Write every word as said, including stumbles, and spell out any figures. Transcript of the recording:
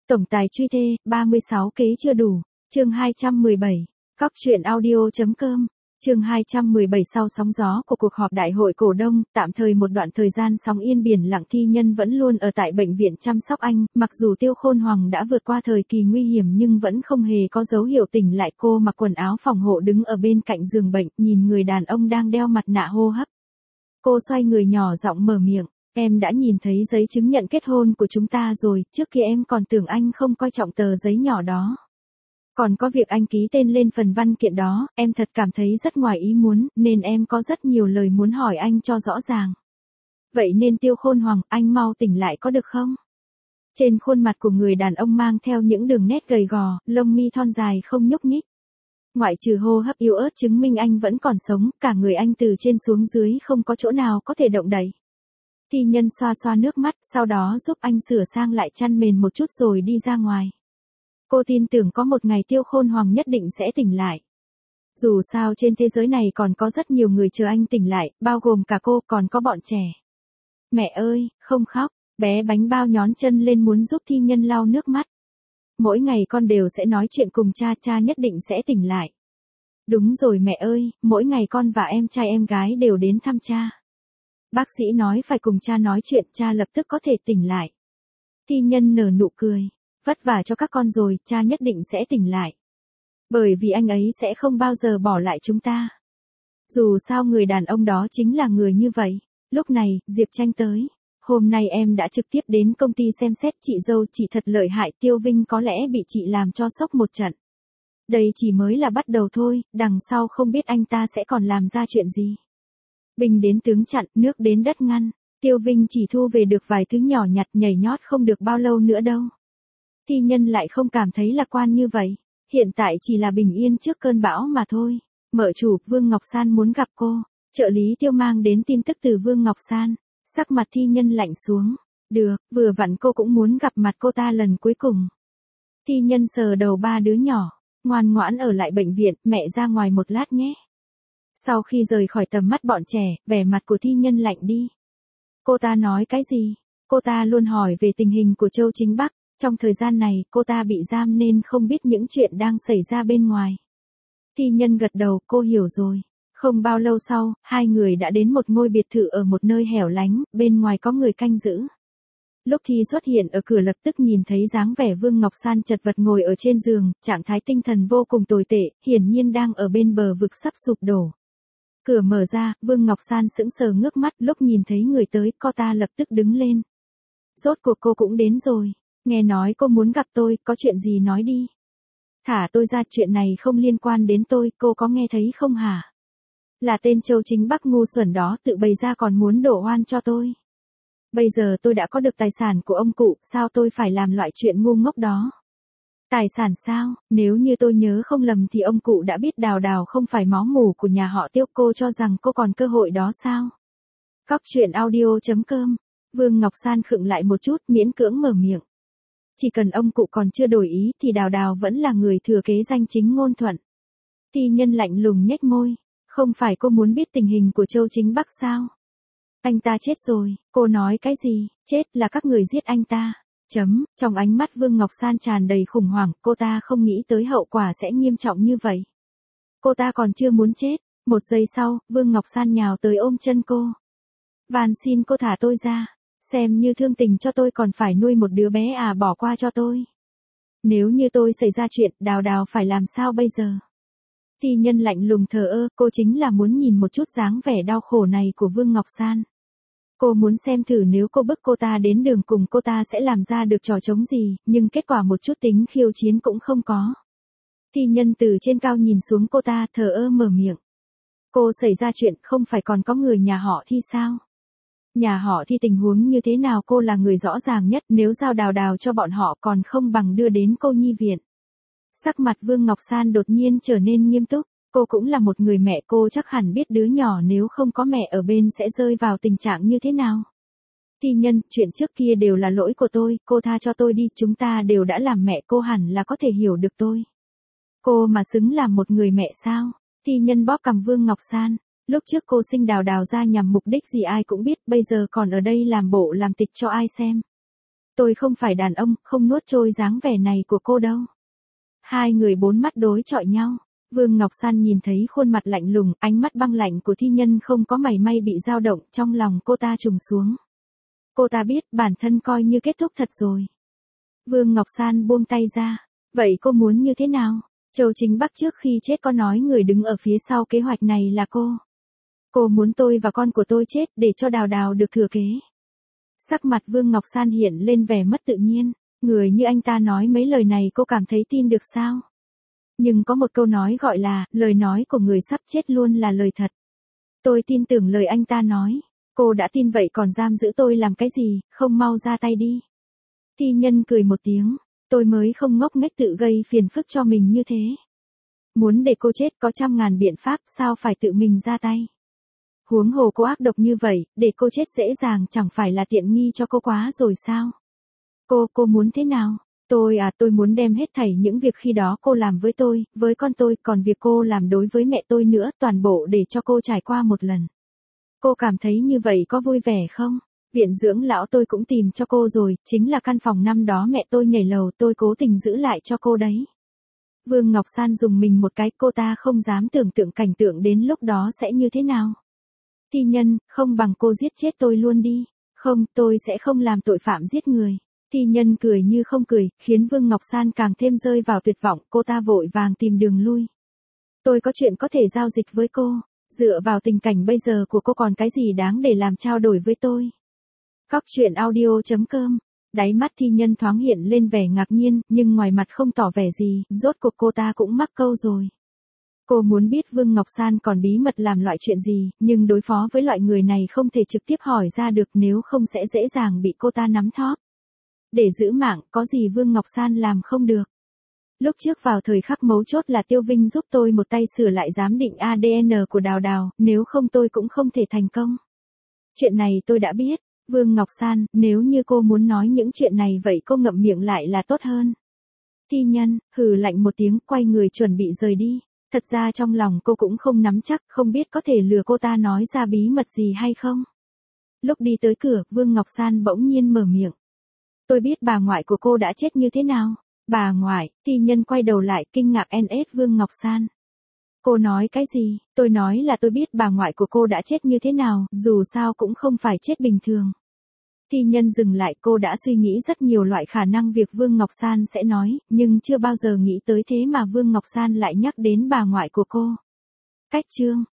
Tổng tài truy thê, ba mươi sáu kế chưa đủ. Chương hai trăm mười bảy. Cóc truyện audio.com. Chương hai trăm mười bảy. Sau sóng gió của cuộc họp đại hội cổ đông, tạm thời một đoạn thời gian sóng yên biển lặng, Thi Nhân vẫn luôn ở tại bệnh viện chăm sóc anh, mặc dù Tiêu Khôn Hoàng đã vượt qua thời kỳ nguy hiểm nhưng vẫn không hề có dấu hiệu tỉnh lại. Cô mặc quần áo phòng hộ đứng ở bên cạnh giường bệnh, nhìn người đàn ông đang đeo mặt nạ hô hấp. Cô xoay người nhỏ giọng mở miệng, em đã nhìn thấy giấy chứng nhận kết hôn của chúng ta rồi, trước kia em còn tưởng anh không coi trọng tờ giấy nhỏ đó. Còn có việc anh ký tên lên phần văn kiện đó, em thật cảm thấy rất ngoài ý muốn, nên em có rất nhiều lời muốn hỏi anh cho rõ ràng. Vậy nên Tiêu Khôn Hoàng, anh mau tỉnh lại có được không? Trên khuôn mặt của người đàn ông mang theo những đường nét gầy gò, lông mi thon dài không nhúc nhích. Ngoại trừ hô hấp yếu ớt chứng minh anh vẫn còn sống, cả người anh từ trên xuống dưới không có chỗ nào có thể động đậy. Thi Nhân xoa xoa nước mắt, sau đó giúp anh sửa sang lại chăn mền một chút rồi đi ra ngoài. Cô tin tưởng có một ngày Tiêu Khôn Hoàng nhất định sẽ tỉnh lại. Dù sao trên thế giới này còn có rất nhiều người chờ anh tỉnh lại, bao gồm cả cô, còn có bọn trẻ. Mẹ ơi, không khóc, bé bánh bao nhón chân lên muốn giúp Thi Nhân lau nước mắt. Mỗi ngày con đều sẽ nói chuyện cùng cha, cha nhất định sẽ tỉnh lại. Đúng rồi mẹ ơi, mỗi ngày con và em trai em gái đều đến thăm cha. Bác sĩ nói phải cùng cha nói chuyện, cha lập tức có thể tỉnh lại. Thi Nhân nở nụ cười. Vất vả cho các con rồi, cha nhất định sẽ tỉnh lại. Bởi vì anh ấy sẽ không bao giờ bỏ lại chúng ta. Dù sao người đàn ông đó chính là người như vậy. Lúc này, Diệp Tranh tới. Hôm nay em đã trực tiếp đến công ty xem xét chị dâu, chị thật lợi hại, Tiêu Vinh có lẽ bị chị làm cho sốc một trận. Đây chỉ mới là bắt đầu thôi, đằng sau không biết anh ta sẽ còn làm ra chuyện gì. Binh đến tướng chặn, nước đến đất ngăn. Tiêu Vinh chỉ thu về được vài thứ nhỏ nhặt, nhảy nhót không được bao lâu nữa đâu. Thi Nhân lại không cảm thấy lạc quan như vậy. Hiện tại chỉ là bình yên trước cơn bão mà thôi. Mợ chủ, Vương Ngọc San muốn gặp cô. Trợ lý Tiêu mang đến tin tức từ Vương Ngọc San. Sắc mặt Thi Nhân lạnh xuống. Được, vừa vặn cô cũng muốn gặp mặt cô ta lần cuối cùng. Thi Nhân sờ đầu ba đứa nhỏ. Ngoan ngoãn ở lại bệnh viện, mẹ ra ngoài một lát nhé. Sau khi rời khỏi tầm mắt bọn trẻ, vẻ mặt của Thi Nhân lạnh đi. Cô ta nói cái gì? Cô ta luôn hỏi về tình hình của Châu Chính Bắc. Trong thời gian này, cô ta bị giam nên không biết những chuyện đang xảy ra bên ngoài. Thi Nhân gật đầu, cô hiểu rồi. Không bao lâu sau, hai người đã đến một ngôi biệt thự ở một nơi hẻo lánh, bên ngoài có người canh giữ. Lúc Thi xuất hiện ở cửa lập tức nhìn thấy dáng vẻ Vương Ngọc San chật vật ngồi ở trên giường, trạng thái tinh thần vô cùng tồi tệ, hiển nhiên đang ở bên bờ vực sắp sụp đổ. Cửa mở ra, Vương Ngọc San sững sờ ngước mắt, lúc nhìn thấy người tới, cô ta lập tức đứng lên. Rốt cuộc cô cũng đến rồi. Nghe nói cô muốn gặp tôi, có chuyện gì nói đi. Thả tôi ra, chuyện này không liên quan đến tôi, cô có nghe thấy không hả? Là tên Châu Chính Bắc ngu xuẩn đó tự bày ra còn muốn đổ oan cho tôi. Bây giờ tôi đã có được tài sản của ông cụ, sao tôi phải làm loại chuyện ngu ngốc đó? Tài sản sao? Nếu như tôi nhớ không lầm thì ông cụ đã biết Đào Đào không phải máu mủ của nhà họ Tiêu, cô cho rằng cô còn cơ hội đó sao? Cóc truyện audio.com. Vương Ngọc San khựng lại một chút, miễn cưỡng mở miệng. Chỉ cần ông cụ còn chưa đổi ý thì Đào Đào vẫn là người thừa kế danh chính ngôn thuận. Thi Nhân lạnh lùng nhếch môi. Không phải cô muốn biết tình hình của Châu Chính Bắc sao? Anh ta chết rồi, cô nói cái gì? Chết là các người giết anh ta. Chấm, trong ánh mắt Vương Ngọc San tràn đầy khủng hoảng, cô ta không nghĩ tới hậu quả sẽ nghiêm trọng như vậy. Cô ta còn chưa muốn chết. Một giây sau, Vương Ngọc San nhào tới ôm chân cô. Van xin cô thả tôi ra. Xem như thương tình cho tôi còn phải nuôi một đứa bé à, bỏ qua cho tôi. Nếu như tôi xảy ra chuyện, Đào Đào phải làm sao bây giờ? Thi Nhân lạnh lùng thờ ơ, cô chính là muốn nhìn một chút dáng vẻ đau khổ này của Vương Ngọc San. Cô muốn xem thử nếu cô bức cô ta đến đường cùng cô ta sẽ làm ra được trò trống gì, nhưng kết quả một chút tính khiêu chiến cũng không có. Thi Nhân từ trên cao nhìn xuống cô ta, thờ ơ mở miệng. Cô xảy ra chuyện không phải còn có người nhà họ Thi sao? Nhà họ Thi tình huống như thế nào cô là người rõ ràng nhất, nếu giao Đào Đào cho bọn họ còn không bằng đưa đến cô nhi viện. Sắc mặt Vương Ngọc San đột nhiên trở nên nghiêm túc, cô cũng là một người mẹ, cô chắc hẳn biết đứa nhỏ nếu không có mẹ ở bên sẽ rơi vào tình trạng như thế nào. Thi Nhân, chuyện trước kia đều là lỗi của tôi, cô tha cho tôi đi, chúng ta đều đã làm mẹ, cô hẳn là có thể hiểu được tôi. Cô mà xứng làm một người mẹ sao? Thi Nhân bóp cằm Vương Ngọc San. Lúc trước cô sinh Đào Đào ra nhằm mục đích gì ai cũng biết, bây giờ còn ở đây làm bộ làm tịch cho ai xem. tôi không phải đàn ông, không nuốt trôi dáng vẻ này của cô đâu. Hai người bốn mắt đối chọi nhau. Vương Ngọc San nhìn thấy khuôn mặt lạnh lùng, ánh mắt băng lạnh của thi nhân không có mảy may bị dao động, trong lòng cô ta trùng xuống. Cô ta biết bản thân coi như kết thúc thật rồi. Vương Ngọc San buông tay ra. Vậy cô muốn như thế nào? Châu Chính Bắc trước khi chết có nói người đứng ở phía sau kế hoạch này là cô. Cô muốn tôi và con của tôi chết để cho Đào Đào được thừa kế. Sắc mặt Vương Ngọc San hiện lên vẻ mất tự nhiên. Người như anh ta nói mấy lời này cô cảm thấy tin được sao? Nhưng có một câu nói gọi là, lời nói của người sắp chết luôn là lời thật. Tôi tin tưởng lời anh ta nói. Cô đã tin vậy còn giam giữ tôi làm cái gì, không mau ra tay đi. Thi nhân cười một tiếng, tôi mới không ngốc nghếch tự gây phiền phức cho mình như thế. Muốn để cô chết có trăm ngàn biện pháp, sao phải tự mình ra tay. Huống hồ cô ác độc như vậy, để cô chết dễ dàng chẳng phải là tiện nghi cho cô quá rồi sao? Cô, cô muốn thế nào? Tôi à, tôi muốn đem hết thảy những việc khi đó cô làm với tôi, với con tôi, còn việc cô làm đối với mẹ tôi nữa, toàn bộ để cho cô trải qua một lần. Cô cảm thấy như vậy có vui vẻ không? Viện dưỡng lão tôi cũng tìm cho cô rồi, chính là căn phòng năm đó mẹ tôi nhảy lầu, tôi cố tình giữ lại cho cô đấy. Vương Ngọc San dùng mình một cái, cô ta không dám tưởng tượng cảnh tượng đến lúc đó sẽ như thế nào. Thi nhân, không bằng cô giết chết tôi luôn đi. Không, tôi sẽ không làm tội phạm giết người. Thi nhân cười như không cười, khiến Vương Ngọc San càng thêm rơi vào tuyệt vọng, cô ta vội vàng tìm đường lui. Tôi có chuyện có thể giao dịch với cô, dựa vào tình cảnh bây giờ của cô còn cái gì đáng để làm trao đổi với tôi. Cóc truyện audio chấm com. Đáy mắt thi nhân thoáng hiện lên vẻ ngạc nhiên, nhưng ngoài mặt không tỏ vẻ gì, rốt cuộc cô ta cũng mắc câu rồi. Cô muốn biết Vương Ngọc San còn bí mật làm loại chuyện gì, nhưng đối phó với loại người này không thể trực tiếp hỏi ra được, nếu không sẽ dễ dàng bị cô ta nắm thóp. Để giữ mạng, có gì Vương Ngọc San làm không được. Lúc trước vào thời khắc mấu chốt là Tiêu Vinh giúp tôi một tay sửa lại giám định a đê en của Đào Đào, nếu không tôi cũng không thể thành công. Chuyện này tôi đã biết. Vương Ngọc San, nếu như cô muốn nói những chuyện này vậy cô ngậm miệng lại là tốt hơn. Thi nhân, hừ lạnh một tiếng, quay người chuẩn bị rời đi. Thật ra trong lòng cô cũng không nắm chắc, không biết có thể lừa cô ta nói ra bí mật gì hay không. Lúc đi tới cửa, Vương Ngọc San bỗng nhiên mở miệng. Tôi biết bà ngoại của cô đã chết như thế nào. Bà ngoại, thi nhân quay đầu lại kinh ngạc en ét Vương Ngọc San. Cô nói cái gì? Tôi nói là tôi biết bà ngoại của cô đã chết như thế nào, dù sao cũng không phải chết bình thường. Thi nhân dừng lại, cô đã suy nghĩ rất nhiều loại khả năng việc Vương Ngọc San sẽ nói, nhưng chưa bao giờ nghĩ tới thế mà Vương Ngọc San lại nhắc đến bà ngoại của cô. Cách chương